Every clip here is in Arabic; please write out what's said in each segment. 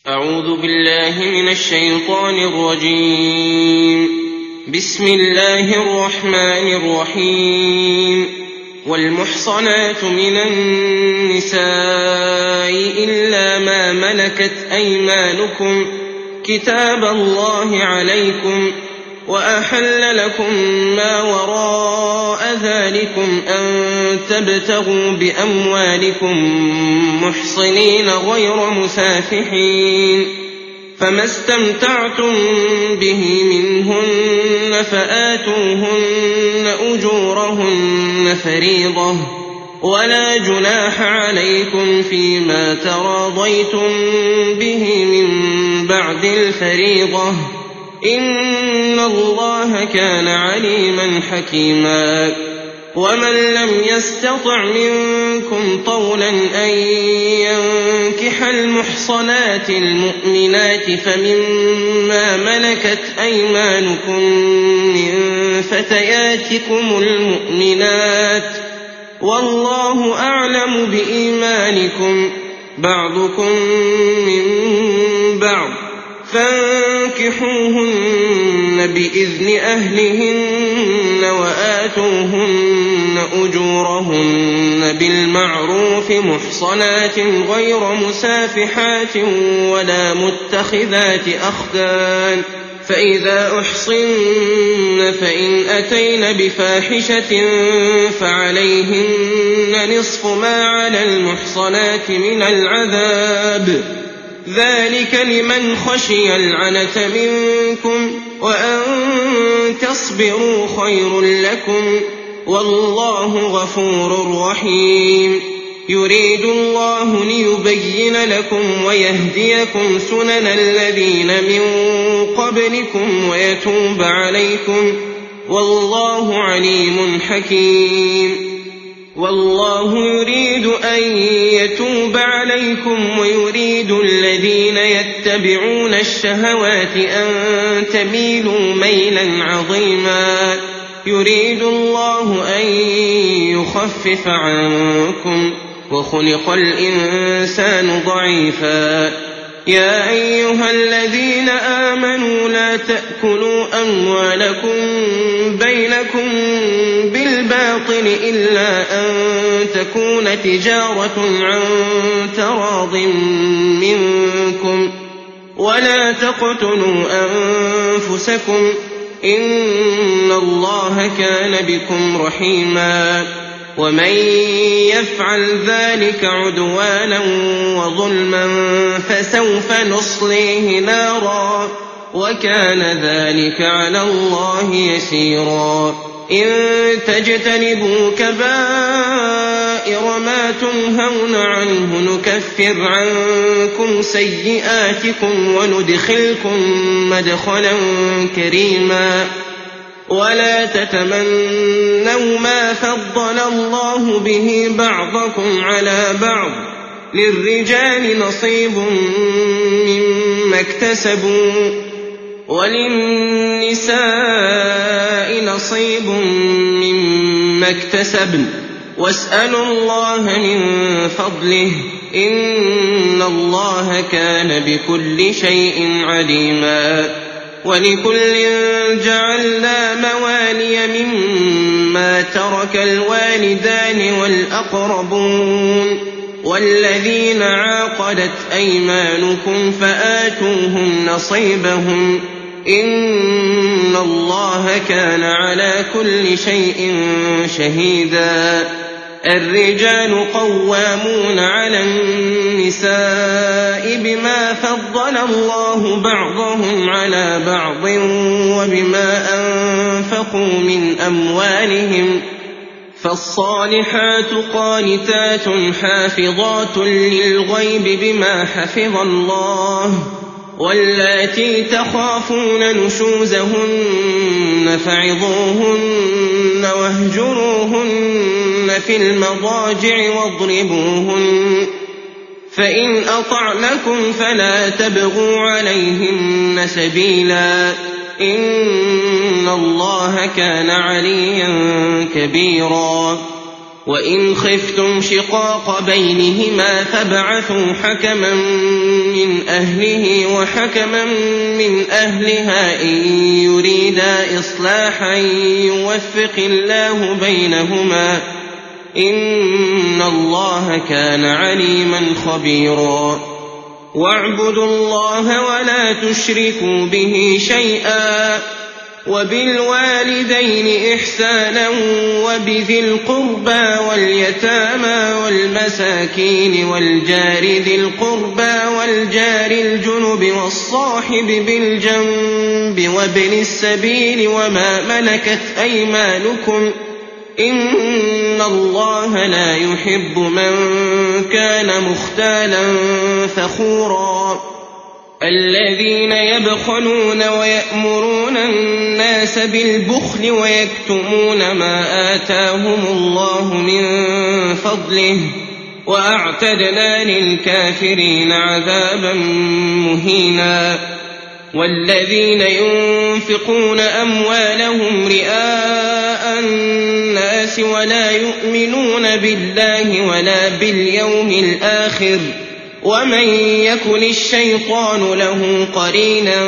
أعوذ بالله من الشيطان الرجيم. بسم الله الرحمن الرحيم. والمحصنات من النساء إلا ما ملكت أيمانكم كتاب الله عليكم، وأحل لكم ما وراء ذلكم أن تبتغوا بأموالكم محصنين غير مسافحين، فما استمتعتم به منهن فآتوهن أجورهن فريضة، ولا جناح عليكم فيما تراضيتم به من بعد الفريضة، إن الله كان عليما حكيما. ومن لم يستطع منكم طولا أن ينكح المحصنات المؤمنات فمما ملكت أيمانكم من فتياتكم المؤمنات، والله أعلم بإيمانكم، بعضكم من بعض، فانكحوهن بإذن أهلهن وآتوهن أجورهن بالمعروف محصنات غير مسافحات ولا متخذات أخدان، فإذا أحصن فإن أتين بفاحشة فعليهن نصف ما على المحصنات من العذاب، ذلك لمن خشي العنة منكم، وأن تصبروا خير لكم، والله غفور رحيم. يريد الله ليبين لكم ويهديكم سنن الذين من قبلكم ويتوب عليكم، والله عليم حكيم. والله يريد أن يتوب عليكم ويريد الذين يتبعون الشهوات أن تميلوا ميلا عظيما. يريد الله أن يخفف عنكم، وخلق الإنسان ضعيفا. يا أيها الذين آمنوا لا تأكلوا أموالكم بينكم بالباطل إلا أن تكون تجارة عن تراض منكم، ولا تقتلوا أنفسكم، إن الله كان بكم رحيما. ومن يفعل ذلك عدوانا وظلما فسوف نصليه نارا، وكان ذلك على الله يسيرا. إن تجتنبوا كبائر ما تنهون عنه نكفر عنكم سيئاتكم وندخلكم مدخلا كريما. ولا تتمنوا ما فضل الله به بعضكم على بعض، للرجال نصيب مما اكتسبوا وللنساء نصيب مما اكتسبن، واسألوا الله من فضله، إن الله كان بكل شيء عليما. ولكل جعلنا موالي مما ترك الوالدان والأقربون والذين عاقدت أيمانكم فآتوهم نصيبهم، إن الله كان على كل شيء شهيدا. الرجال قوامون على النساء بما فضل الله بعضهم على بعض وبما أنفقوا من أموالهم، فالصالحات قانتات حافظات للغيب بما حفظ الله، واللاتي تخافون نشوزهن فعظوهن واهجروهن في المضاجع واضربوهن، فإن أطعنكم فلا تبغوا عليهن سبيلا، إن الله كان عليا كبيرا. وإن خفتم شقاق بينهما فابعثوا حكما من أهله وحكما من أهلها إن يريدا إصلاحا يوفق الله بينهما إن الله كان عليما خبيرا واعبدوا الله ولا تشركوا به شيئا وبالوالدين إحسانا وبذي القربى واليتامى والمساكين والجار ذي القربى والجار الجنب والصاحب بالجنب وابن السبيل وما ملكت أيمانكم إن الله لا يحب من كان مختالا فخورا الذين يبخلون ويأمرون الناس بالبخل ويكتمون ما آتاهم الله من فضله وأعتدنا للكافرين عذابا مهينا والذين ينفقون أموالهم رئاء الناس ولا يؤمنون بالله ولا باليوم الآخر ومن يكن الشيطان له قرينا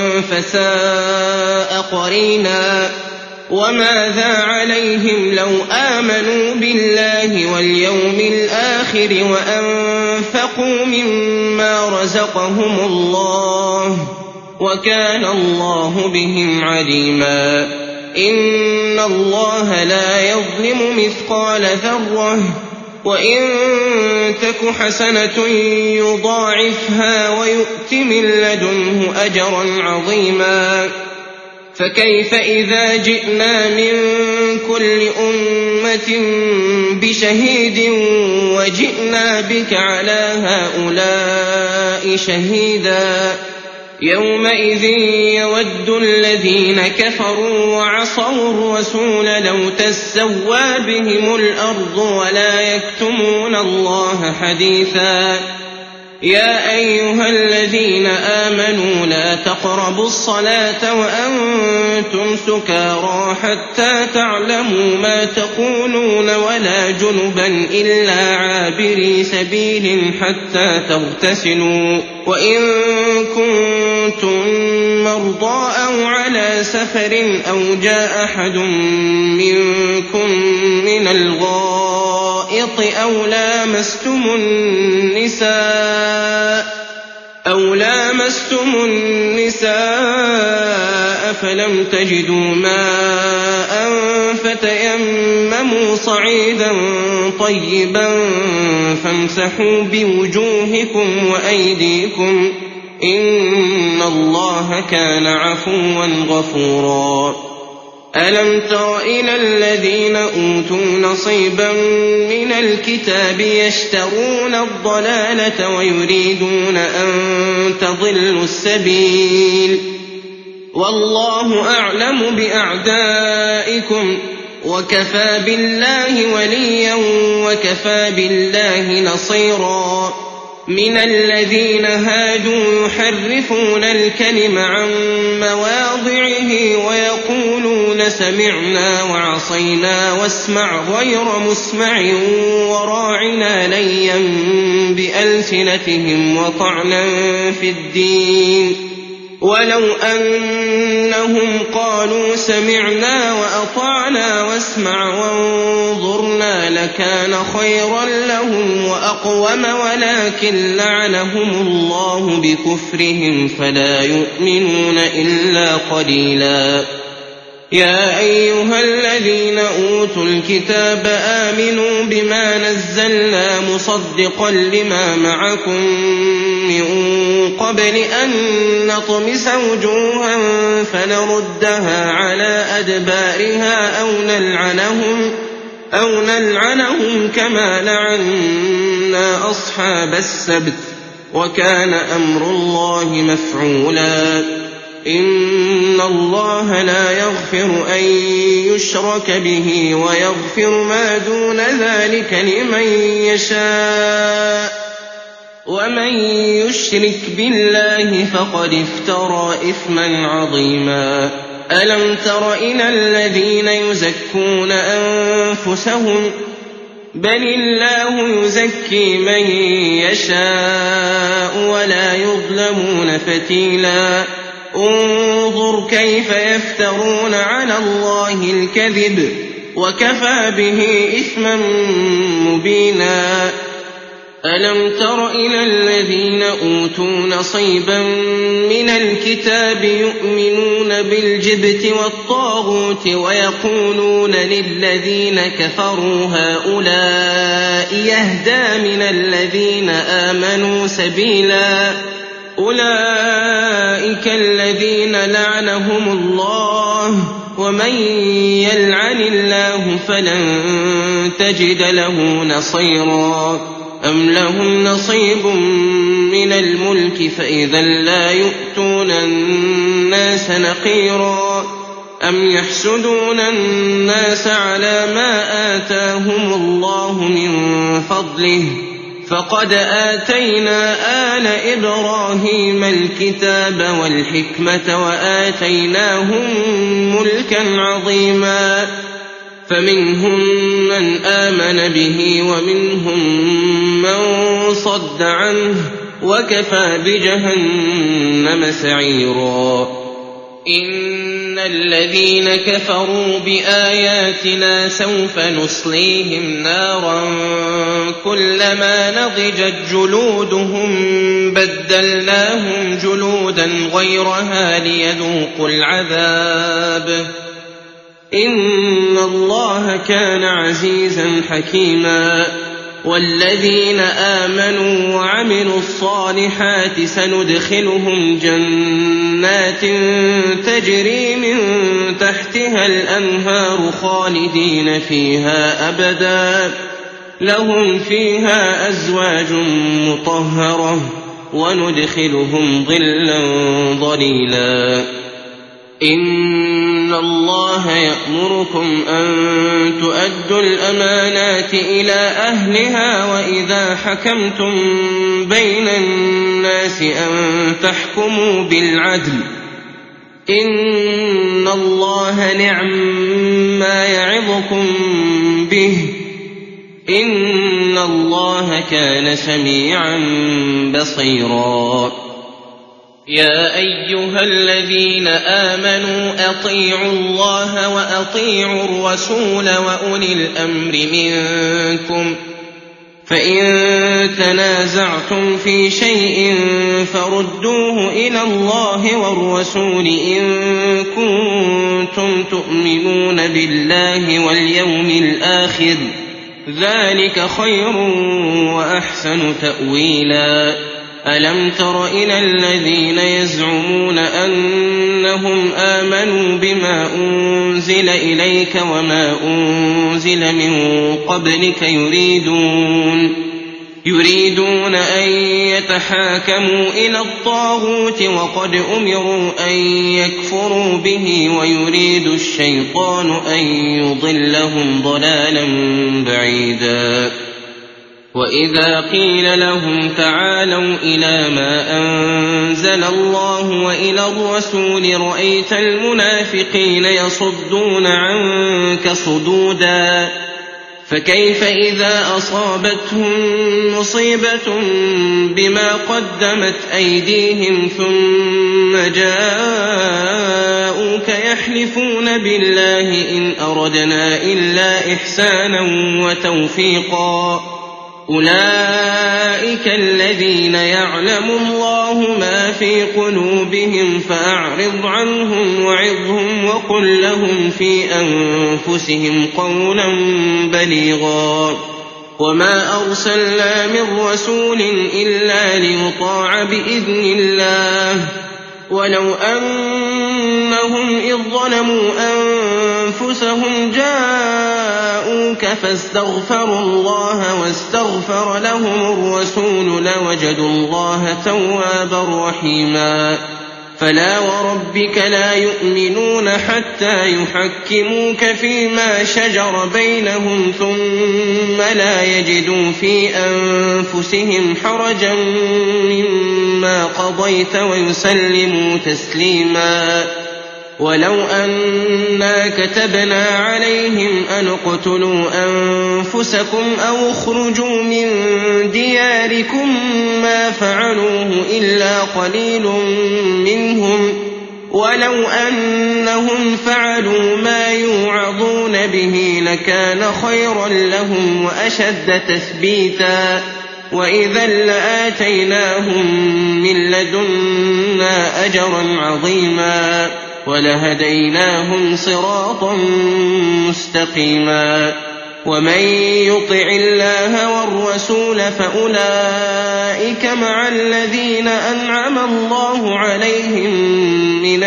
فساء قرينا وماذا عليهم لو آمنوا بالله واليوم الآخر وأنفقوا مما رزقهم الله وكان الله بهم عليما إن الله لا يظلم مثقال ذرة وإن تك حسنة يضاعفها ويؤت من لدنه أجرا عظيما فكيف إذا جئنا من كل أمة بشهيد وجئنا بك على هؤلاء شهيدا يومئذ يود الذين كفروا وعصوا الرسول لو تسوى بهم الأرض ولا يكتمون الله حديثا يا أيها الذين آمنوا لا تقربوا الصلاة وأنتم سكارى حتى تعلموا ما تقولون ولا جنبا إلا عابري سبيل حتى تغتسلوا وإن كنتم مرضى أو على سفر أو جاء أحد منكم من الغائط أو لامستم النساء فلم تجدوا ماء فتيمموا صعيدا طيبا فامسحوا بوجوهكم وأيديكم إن الله كان عفوا غفورا ألم تر إلى الذين أوتوا نصيبا من الكتاب يشترون الضلالة ويريدون أن تضلوا السبيل والله أعلم بأعدائكم وكفى بالله وليا وكفى بالله نصيرا من الذين هادوا يحرفون الكلم عن مواضعه ويقولون سمعنا وعصينا واسمع غير مسمع وراعنا ليا بألسنتهم وطعنا في الدين ولو أنهم قالوا سمعنا وأطعنا واسمع وانظرنا لكان خيرا لهم وأقوم ولكن لعنهم الله بكفرهم فلا يؤمنون إلا قليلا يا أيها الذين أوتوا الكتاب آمنوا بما نزلنا مصدقا لما معكم من قبل أن نطمس وجوها فنردها على أدبارها أو نلعنهم كما لعنا أصحاب السبت وكان أمر الله مفعولا إن الله لا يغفر أن يشرك به ويغفر ما دون ذلك لمن يشاء ومن يشرك بالله فقد افترى إثما عظيما ألم تر إلى الذين يزكون أنفسهم بل الله يزكي من يشاء ولا يظلمون فتيلا انظر كيف يفترون على الله الكذب وكفى به إثما مبينا ألم تر إلى الذين أوتوا نصيبا من الكتاب يؤمنون بالجبت والطاغوت ويقولون للذين كفروا هؤلاء يهدى من الذين آمنوا سبيلا أولئك الذين لعنهم الله ومن يلعن الله فلن تجد له نصيرا أم لهم نصيب من الملك فإذا لا يؤتون الناس نقيرا أم يحسدون الناس على ما آتاهم الله من فضله فقد آتينا آل إبراهيم الكتاب والحكمة وآتيناهم ملكا عظيما فمنهم من آمن به ومنهم من صد عنه وكفى بجهنم سعيرا إن الذين كفروا بآياتنا سوف نصليهم نارا كلما نضجت جلودهم بدلناهم جلودا غيرها ليذوقوا العذاب إن الله كان عزيزا حكيما والذين آمنوا وعملوا الصالحات سندخلهم جنات تجري من تحتها الأنهار خالدين فيها أبدا لهم فيها أزواج مطهرة وندخلهم ظلا ظليلا إن الله يأمركم أن تؤدوا الأمانات إلى أهلها وإذا حكمتم بين الناس أن تحكموا بالعدل إن الله نعم ما يعظكم به إن الله كان سميعا بصيرا يا أيها الذين آمنوا أطيعوا الله وأطيعوا الرسول وأولي الأمر منكم فإن تنازعتم في شيء فردوه إلى الله والرسول إن كنتم تؤمنون بالله واليوم الآخر ذلك خير وأحسن تأويلا ألم تر إلى الذين يزعمون أنهم آمنوا بما أنزل إليك وما أنزل من قبلك يريدون أن يتحاكموا إلى الطاغوت وقد أمروا أن يكفروا به ويريد الشيطان أن يضلهم ضلالا بعيدا وإذا قيل لهم تعالوا إلى ما أنزل الله وإلى الرسول رأيت المنافقين يصدون عنك صدودا فكيف إذا أصابتهم مصيبة بما قدمت أيديهم ثم جاءوك يحلفون بالله إن أردنا إلا إحسانا وتوفيقا أولئك الذين يعلم الله ما في قلوبهم فأعرض عنهم وعظهم وقل لهم في أنفسهم قولا بليغا وما أرسلنا من رسول إلا ليطاع بإذن الله ولو أنهم إذ ظلموا أنفسهم جاءوك فاستغفروا الله واستغفر لهم الرسول لوجدوا الله توابا رحيما فلا وربك لا يؤمنون حتى يحكموك فيما شجر بينهم ثم لا يجدوا في أنفسهم حرجا مما قضيت ويسلموا تسليما ولو أنا كتبنا عليهم أن اقتلوا أنفسكم أو اخرجوا من دياركم ما فعلوه إلا قليل منهم ولو أنهم فعلوا ما يوعظون به لكان خيرا لهم وأشد تثبيتا وإذا لآتيناهم من لدنا أجرا عظيما ولهديناهم صراطا مستقيما ومن يطع الله والرسول فأولئك مع الذين أنعم الله عليهم من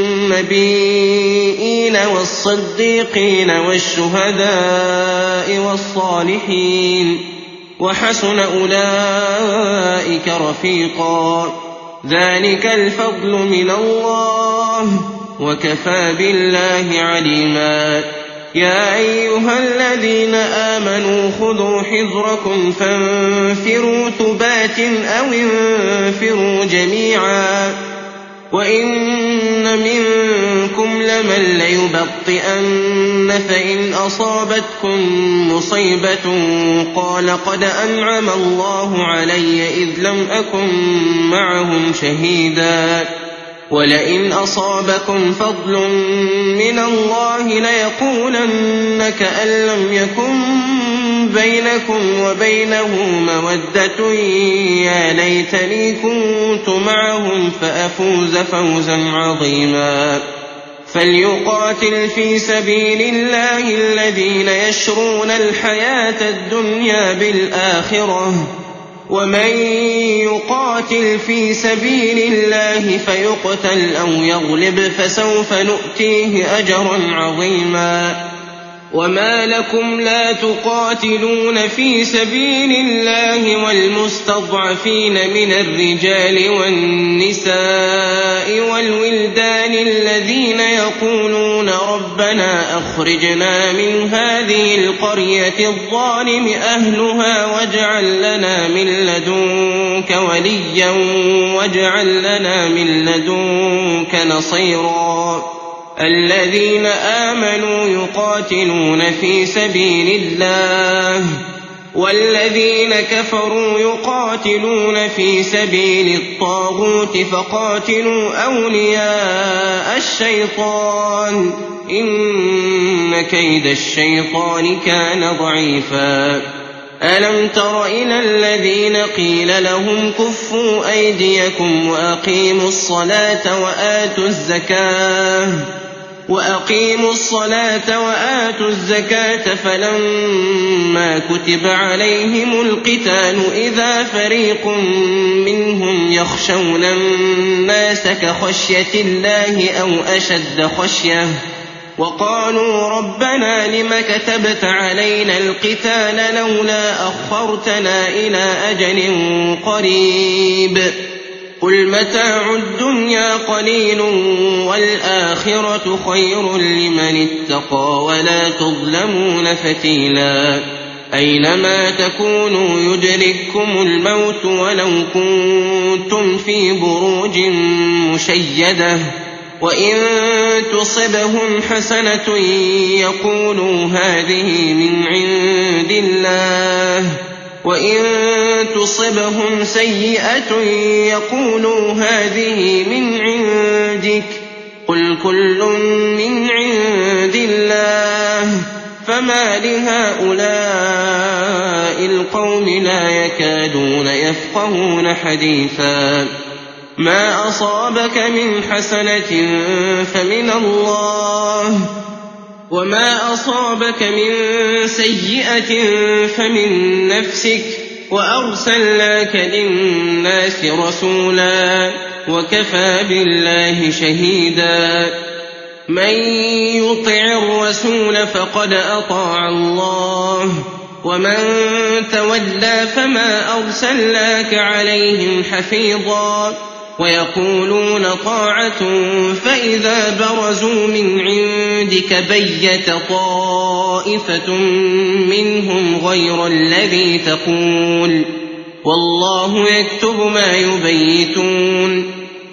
النبيين والصديقين والشهداء والصالحين وحسن أولئك رفيقا ذلك الفضل من الله وكفى بالله عليما يا أيها الذين آمنوا خذوا حذركم فانفروا ثبات أو انفروا جميعا وإن منكم لمن ليبطئن فإن أصابتكم مصيبة قال قد أنعم الله علي إذ لم أكن معهم شهيدا ولئن أصابكم فضل من الله ليقولن كأن لم يكن بينكم وبينه مودة يا ليتني كنت معهم فأفوز فوزا عظيما فليقاتل في سبيل الله الذين يشرون الحياة الدنيا بالآخرة ومن يقاتل في سبيل الله فيقتل أو يغلب فسوف نؤتيه أجرا عظيما وما لكم لا تقاتلون في سبيل الله والمستضعفين من الرجال والنساء والولدان الذين يقولون ربنا أخرجنا من هذه القرية الظالم أهلها واجعل لنا من لدنك وليا واجعل لنا من لدنك نصيرا الذين آمنوا يقاتلون في سبيل الله والذين كفروا يقاتلون في سبيل الطاغوت فقاتلوا أولياء الشيطان إن كيد الشيطان كان ضعيفا ألم تر إلى الذين قيل لهم كفوا أيديكم وأقيموا الصلاة وآتوا الزكاة فلما كتب عليهم القتال إذا فريق منهم يخشون الناس كخشية الله أو أشد خشية وقالوا ربنا لم كتبت علينا القتال لولا أخرتنا إلى أجل قريب قل متاع الدنيا قليل والآخرة خير لمن اتقى ولا تظلمون فتيلا أينما تكونوا يدرككم الموت ولو كنتم في بروج مشيدة وإن تصبهم حسنة يقولوا هذه من عند الله وإن تصبهم سيئة يقولوا هذه من عندك قل كل من عند الله فما لهؤلاء القوم لا يكادون يفقهون حديثا ما أصابك من حسنة فمن الله وما أصابك من سيئة فمن نفسك وأرسلناك للناس رسولا وكفى بالله شهيدا من يطع الرسول فقد أطاع الله ومن تولى فما أرسلناك عليهم حفيظا ويقولون طاعة فإذا برزوا من عندك بيت طائفة منهم غير الذي تقول والله يكتب ما يبيتون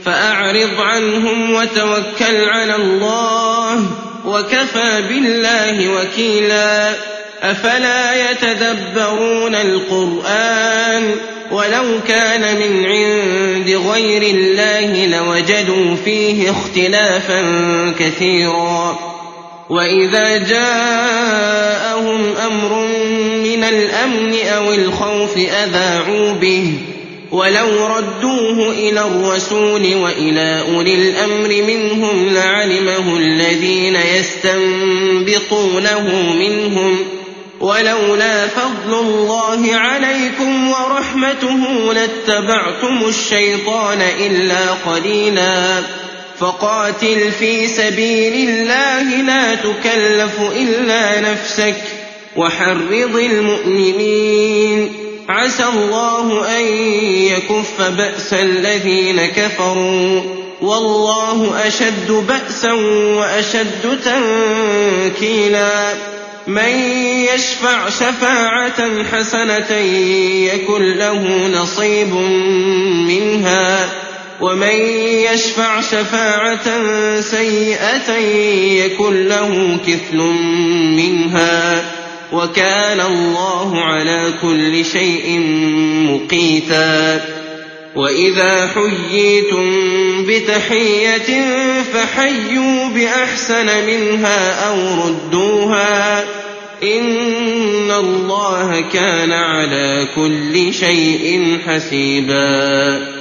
فأعرض عنهم وتوكل على الله وكفى بالله وكيلا أفلا يتدبرون القرآن ولو كان من عند غير الله لوجدوا فيه اختلافا كثيرا وإذا جاءهم أمر من الأمن أو الخوف أذاعوا به ولو ردوه إلى الرسول وإلى أولي الأمر منهم لعلمه الذين يستنبطونه منهم ولولا فضل الله عليكم ورحمته لاتبعتم الشيطان إلا قليلا فقاتل في سبيل الله لا تكلف إلا نفسك وحرض المؤمنين عسى الله أن يكف بأس الذين كفروا والله أشد بأسا وأشد تنكيلا من يشفع شفاعة حسنة يكن له نصيب منها ومن يشفع شفاعة سيئة يكن له كفل منها وكان الله على كل شيء مقيتا وإذا حييتم بتحية فحيوا بأحسن منها أو ردوها إن الله كان على كل شيء حسيبا